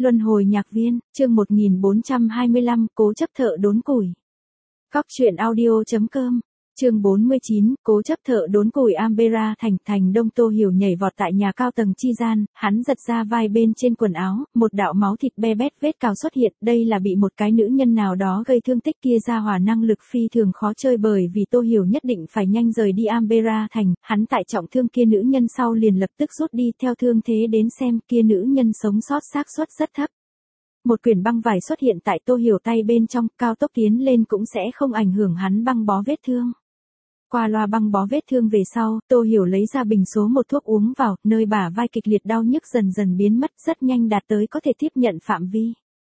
Luân hồi nhạc viên, chương 1425, cố chấp thợ đốn củi. Cóc truyện audio.com, chương 49, cố chấp thợ đốn củi Canberra thành Đông. Tô Hiểu nhảy vọt tại nhà cao tầng chi gian, hắn giật ra vai bên trên quần áo, một đạo máu thịt be bét vết cào xuất hiện, đây là bị một cái nữ nhân nào đó gây thương tích. Kia ra hỏa năng lực phi thường khó chơi, bởi vì Tô Hiểu nhất định phải nhanh rời đi Canberra thành, hắn tại trọng thương kia nữ nhân sau liền lập tức rút đi. Theo thương thế đến xem, kia nữ nhân sống sót xác suất rất thấp. Một quyển băng vải xuất hiện tại Tô Hiểu tay bên trong, cao tốc tiến lên cũng sẽ không ảnh hưởng hắn băng bó vết thương. Qua loa băng bó vết thương về sau, Tô Hiểu lấy ra bình số một thuốc uống vào, nơi bả vai kịch liệt đau nhức dần dần biến mất, rất nhanh đạt tới có thể tiếp nhận phạm vi.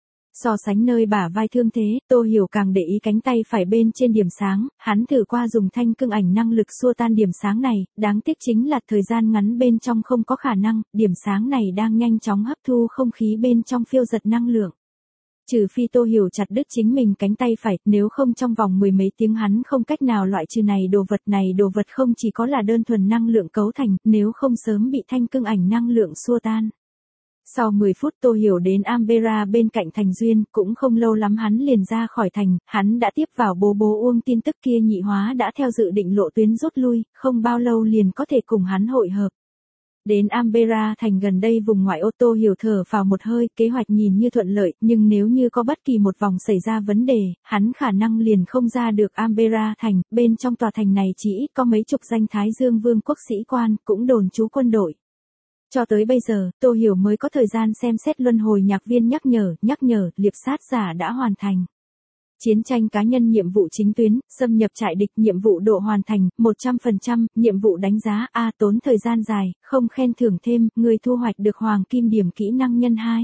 So sánh nơi bả vai thương thế, Tô Hiểu càng để ý cánh tay phải bên trên điểm sáng, hắn thử qua dùng thanh cương ảnh năng lực xua tan điểm sáng này, đáng tiếc chính là thời gian ngắn bên trong không có khả năng, điểm sáng này đang nhanh chóng hấp thu không khí bên trong phiêu giật năng lượng. Trừ phi Tô Hiểu chặt đứt chính mình cánh tay phải, nếu không trong vòng mười mấy tiếng hắn không cách nào loại trừ này đồ vật không chỉ có là đơn thuần năng lượng cấu thành, nếu không sớm bị thanh cương ảnh năng lượng xua tan. Sau 10 phút Tô Hiểu đến Canberra bên cạnh thành Duyên, cũng không lâu lắm hắn liền ra khỏi thành, hắn đã tiếp vào bố Uông tin tức kia nhị hóa đã theo dự định lộ tuyến rút lui, không bao lâu liền có thể cùng hắn hội hợp. Đến Canberra thành gần đây vùng ngoại ô, Tô Hiểu thở phào một hơi, kế hoạch nhìn như thuận lợi, nhưng nếu như có bất kỳ một vòng xảy ra vấn đề, hắn khả năng liền không ra được Canberra thành. Bên trong tòa thành này chỉ ít có mấy chục danh Thái Dương Vương quốc sĩ quan, cũng đồn trú quân đội. Cho tới bây giờ, Tô Hiểu mới có thời gian xem xét luân hồi nhạc viên nhắc nhở, liệp sát giả đã hoàn thành. Chiến tranh cá nhân nhiệm vụ chính tuyến, xâm nhập trại địch nhiệm vụ độ hoàn thành, 100%, nhiệm vụ đánh giá A tốn thời gian dài, không khen thưởng thêm, người thu hoạch được hoàng kim điểm kỹ năng nhân 2.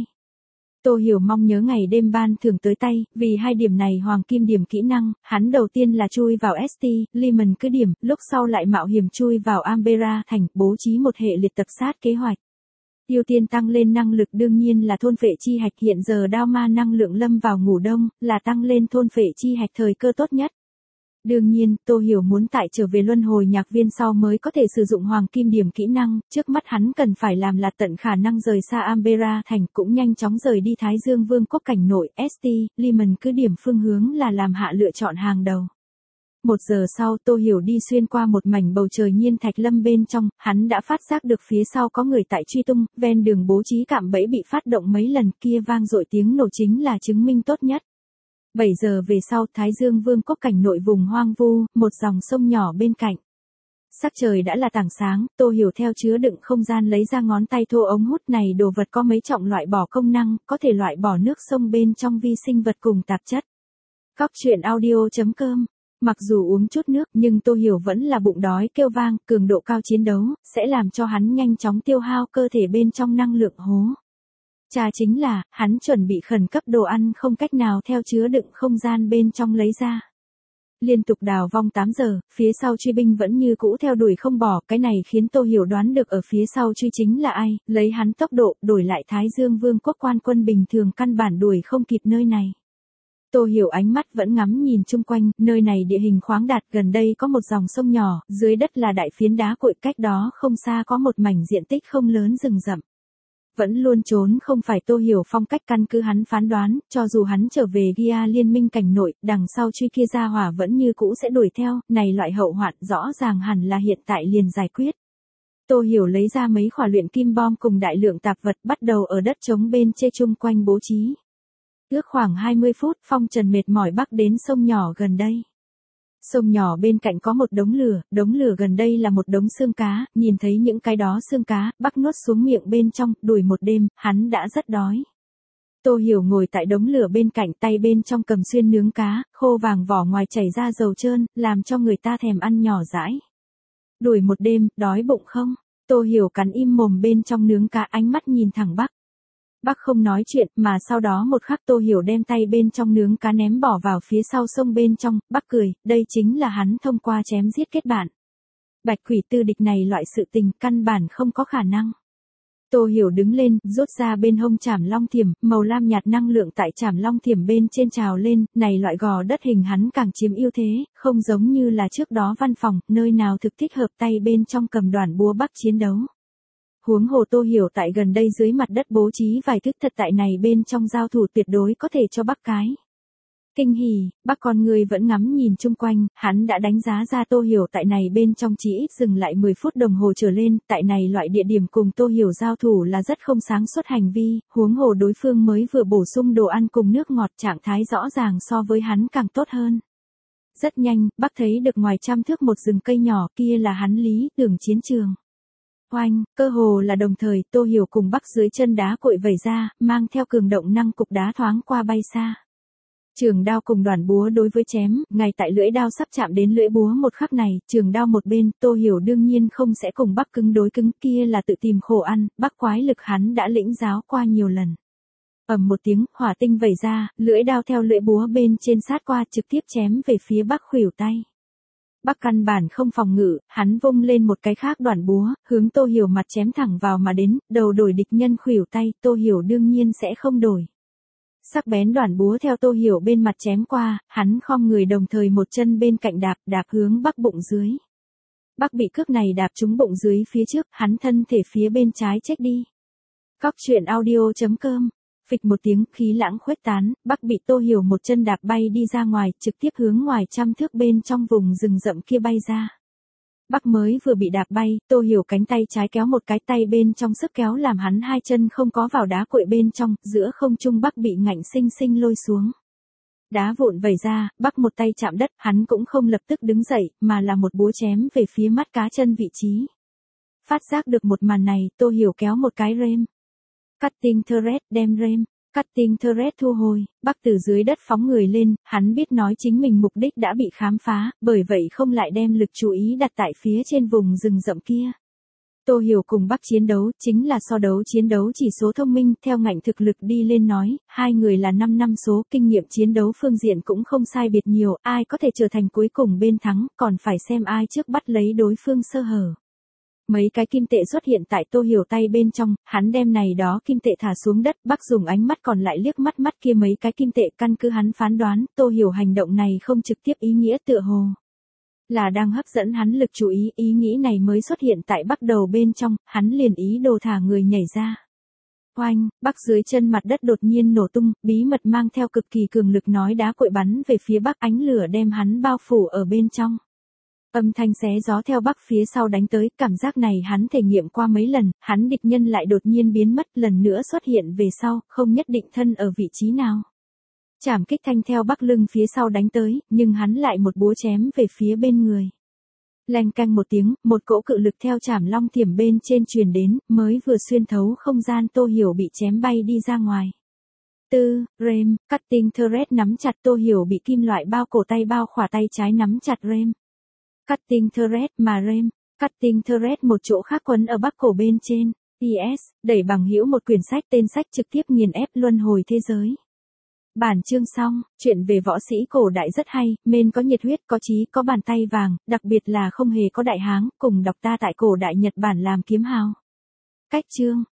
Tô Hiểu mong nhớ ngày đêm ban thưởng tới tay, vì hai điểm này hoàng kim điểm kỹ năng, hắn đầu tiên là chui vào St. Lemon cứ điểm, lúc sau lại mạo hiểm chui vào Canberra thành, bố trí một hệ liệt tập sát kế hoạch. Ưu tiên tăng lên năng lực đương nhiên là thôn phệ chi hạch, hiện giờ đao ma năng lượng lâm vào ngủ đông, là tăng lên thôn phệ chi hạch thời cơ tốt nhất. Đương nhiên, Tô Hiểu muốn tại trở về luân hồi nhạc viên sau mới có thể sử dụng hoàng kim điểm kỹ năng, trước mắt hắn cần phải làm là tận khả năng rời xa Canberra thành, cũng nhanh chóng rời đi Thái Dương Vương quốc cảnh nội. St. Lemon cứ điểm phương hướng là làm hạ lựa chọn hàng đầu. 1 giờ sau, Tô Hiểu đi xuyên qua một mảnh bầu trời nhiên thạch lâm bên trong, hắn đã phát giác được phía sau có người tại truy tung, ven đường bố trí cạm bẫy bị phát động mấy lần, kia vang dội tiếng nổ chính là chứng minh tốt nhất. 7 giờ về sau, Thái Dương Vương quốc cảnh nội vùng hoang vu, một dòng sông nhỏ bên cạnh. Sắc trời đã là tảng sáng, Tô Hiểu theo chứa đựng không gian lấy ra ngón tay thô ống hút này, đồ vật có mấy trọng loại bỏ công năng, có thể loại bỏ nước sông bên trong vi sinh vật cùng tạp chất. Cóc truyện audio.com. Mặc dù uống chút nước nhưng Tô Hiểu vẫn là bụng đói kêu vang, cường độ cao chiến đấu, sẽ làm cho hắn nhanh chóng tiêu hao cơ thể bên trong năng lượng hố. Chà chính là, hắn chuẩn bị khẩn cấp đồ ăn không cách nào theo chứa đựng không gian bên trong lấy ra. Liên tục đào vong 8 giờ, phía sau truy binh vẫn như cũ theo đuổi không bỏ, cái này khiến Tô Hiểu đoán được ở phía sau truy chính là ai, lấy hắn tốc độ, đổi lại Thái Dương Vương quốc quan quân bình thường căn bản đuổi không kịp nơi này. Tô Hiểu ánh mắt vẫn ngắm nhìn chung quanh, nơi này địa hình khoáng đạt, gần đây có một dòng sông nhỏ, dưới đất là đại phiến đá cội, cách đó không xa có một mảnh diện tích không lớn rừng rậm. Vẫn luôn trốn không phải Tô Hiểu phong cách, căn cứ hắn phán đoán, cho dù hắn trở về Gia liên minh cảnh nội, đằng sau truy kia ra hỏa vẫn như cũ sẽ đuổi theo, này loại hậu hoạn rõ ràng hẳn là hiện tại liền giải quyết. Tô Hiểu lấy ra mấy quả luyện kim bom cùng đại lượng tạp vật, bắt đầu ở đất trống bên chê chung quanh bố trí. Ước khoảng 20 phút, Phong Trần mệt mỏi bắc đến sông nhỏ gần đây. Sông nhỏ bên cạnh có một đống lửa gần đây là một đống xương cá, nhìn thấy những cái đó xương cá, bắc nuốt xuống miệng bên trong, đuổi một đêm, hắn đã rất đói. Tô Hiểu ngồi tại đống lửa bên cạnh, tay bên trong cầm xuyên nướng cá, khô vàng vỏ ngoài chảy ra dầu trơn, làm cho người ta thèm ăn nhỏ dãi. Đuổi một đêm, đói bụng không? Tô Hiểu cắn im mồm bên trong nướng cá, ánh mắt nhìn thẳng bắc. Bắc không nói chuyện, mà sau đó một khắc Tô Hiểu đem tay bên trong nướng cá ném bỏ vào phía sau sông bên trong, Bắc cười, đây chính là hắn thông qua chém giết kết bạn. Bạch quỷ tư địch này loại sự tình căn bản không có khả năng. Tô Hiểu đứng lên, rút ra bên hông chảm long thiểm, màu lam nhạt năng lượng tại chảm long thiểm bên trên trào lên, này loại gò đất hình hắn càng chiếm ưu thế, không giống như là trước đó văn phòng, nơi nào thực thích hợp tay bên trong cầm đoàn búa Bắc chiến đấu. huống hồ Tô Hiểu tại gần đây dưới mặt đất bố trí vài thức thật tại này bên trong giao thủ tuyệt đối có thể cho Bắc cái. Kinh hỉ, Bắc con người vẫn ngắm nhìn chung quanh, hắn đã đánh giá ra Tô Hiểu tại này bên trong chỉ ít dừng lại 10 phút đồng hồ trở lên, tại này loại địa điểm cùng Tô Hiểu giao thủ là rất không sáng suốt hành vi, huống hồ đối phương mới vừa bổ sung đồ ăn cùng nước ngọt, trạng thái rõ ràng so với hắn càng tốt hơn. Rất nhanh, Bắc thấy được ngoài trăm thước một rừng cây nhỏ, kia là hắn lý tưởng chiến trường. Oanh, cơ hồ là đồng thời, Tô Hiểu cùng Bắc dưới chân đá cội vẩy ra, mang theo cường động năng cục đá thoáng qua bay xa. Trường đao cùng đoàn búa đối với chém, ngay tại lưỡi đao sắp chạm đến lưỡi búa một khắc này, trường đao một bên, Tô Hiểu đương nhiên không sẽ cùng Bắc cứng đối cứng, kia là tự tìm khổ ăn, Bắc quái lực hắn đã lĩnh giáo qua nhiều lần. Ầm một tiếng, hỏa tinh vẩy ra, lưỡi đao theo lưỡi búa bên trên sát qua trực tiếp chém về phía Bắc khuỷu tay. Bắc căn bản không phòng ngự, hắn vung lên một cái khác đoàn búa, hướng Tô Hiểu mặt chém thẳng vào mà đến, đầu đổi địch nhân khuỷu tay, Tô Hiểu đương nhiên sẽ không đổi. Sắc bén đoàn búa theo Tô Hiểu bên mặt chém qua, hắn khom người đồng thời một chân bên cạnh đạp hướng Bắc bụng dưới. Bắc bị cước này đạp trúng bụng dưới phía trước, hắn thân thể phía bên trái chết đi. Cóc truyện audio.com. Phịch một tiếng, khí lãng khuếch tán, Bắc bị Tô Hiểu một chân đạp bay đi ra ngoài, trực tiếp hướng ngoài trăm thước bên trong vùng rừng rậm kia bay ra. Bắc mới vừa bị đạp bay, Tô Hiểu cánh tay trái kéo một cái tay bên trong sức kéo làm hắn hai chân không có vào đá cội bên trong, giữa không trung Bắc bị ngạnh sinh sinh lôi xuống. Đá vụn vẩy ra, Bắc một tay chạm đất, hắn cũng không lập tức đứng dậy, mà là một búa chém về phía mắt cá chân vị trí. Phát giác được một màn này, Tô Hiểu kéo một cái rem. Cutting thread, đem rem. Cutting thread thu hồi, Bắc từ dưới đất phóng người lên, hắn biết nói chính mình mục đích đã bị khám phá, bởi vậy không lại đem lực chú ý đặt tại phía trên vùng rừng rậm kia. Tô Hiểu cùng Bắc chiến đấu, chính là so đấu chiến đấu chỉ số thông minh, theo ngạnh thực lực đi lên nói, hai người là 5 năm số, kinh nghiệm chiến đấu phương diện cũng không sai biệt nhiều, ai có thể trở thành cuối cùng bên thắng, còn phải xem ai trước bắt lấy đối phương sơ hở. Mấy cái kim tệ xuất hiện tại Tô Hiểu tay bên trong, hắn đem này đó kim tệ thả xuống đất, Bắc dùng ánh mắt còn lại liếc mắt kia mấy cái kim tệ, căn cứ hắn phán đoán, Tô Hiểu hành động này không trực tiếp ý nghĩa tựa hồ là đang hấp dẫn hắn lực chú ý, ý nghĩ này mới xuất hiện tại Bắc đầu bên trong, hắn liền ý đồ thả người nhảy ra. Oanh, Bắc dưới chân mặt đất đột nhiên nổ tung, bí mật mang theo cực kỳ cường lực nói đá cội bắn về phía Bắc, ánh lửa đem hắn bao phủ ở bên trong. Âm thanh xé gió theo Bắc phía sau đánh tới, cảm giác này hắn thể nghiệm qua mấy lần, hắn địch nhân lại đột nhiên biến mất, lần nữa xuất hiện về sau, không nhất định thân ở vị trí nào. Chảm kích thanh theo Bắc lưng phía sau đánh tới, nhưng hắn lại một búa chém về phía bên người. Leng canh một tiếng, một cỗ cự lực theo chảm long thiểm bên trên truyền đến, mới vừa xuyên thấu không gian, Tô Hiểu bị chém bay đi ra ngoài. Rem, cutting thread nắm chặt, Tô Hiểu bị kim loại bao cổ tay bao khỏa tay trái nắm chặt rem. Cutting thread mà rem, cutting thread một chỗ khác quấn ở Bắc cổ bên trên. Yes, đẩy bằng hữu một quyển sách, tên sách trực tiếp nghiền ép luân hồi thế giới. Bản chương xong, chuyện về võ sĩ cổ đại rất hay, men có nhiệt huyết, có chí, có bàn tay vàng, đặc biệt là không hề có đại háng, cùng đọc ta tại cổ đại Nhật Bản làm kiếm hào. Cách chương.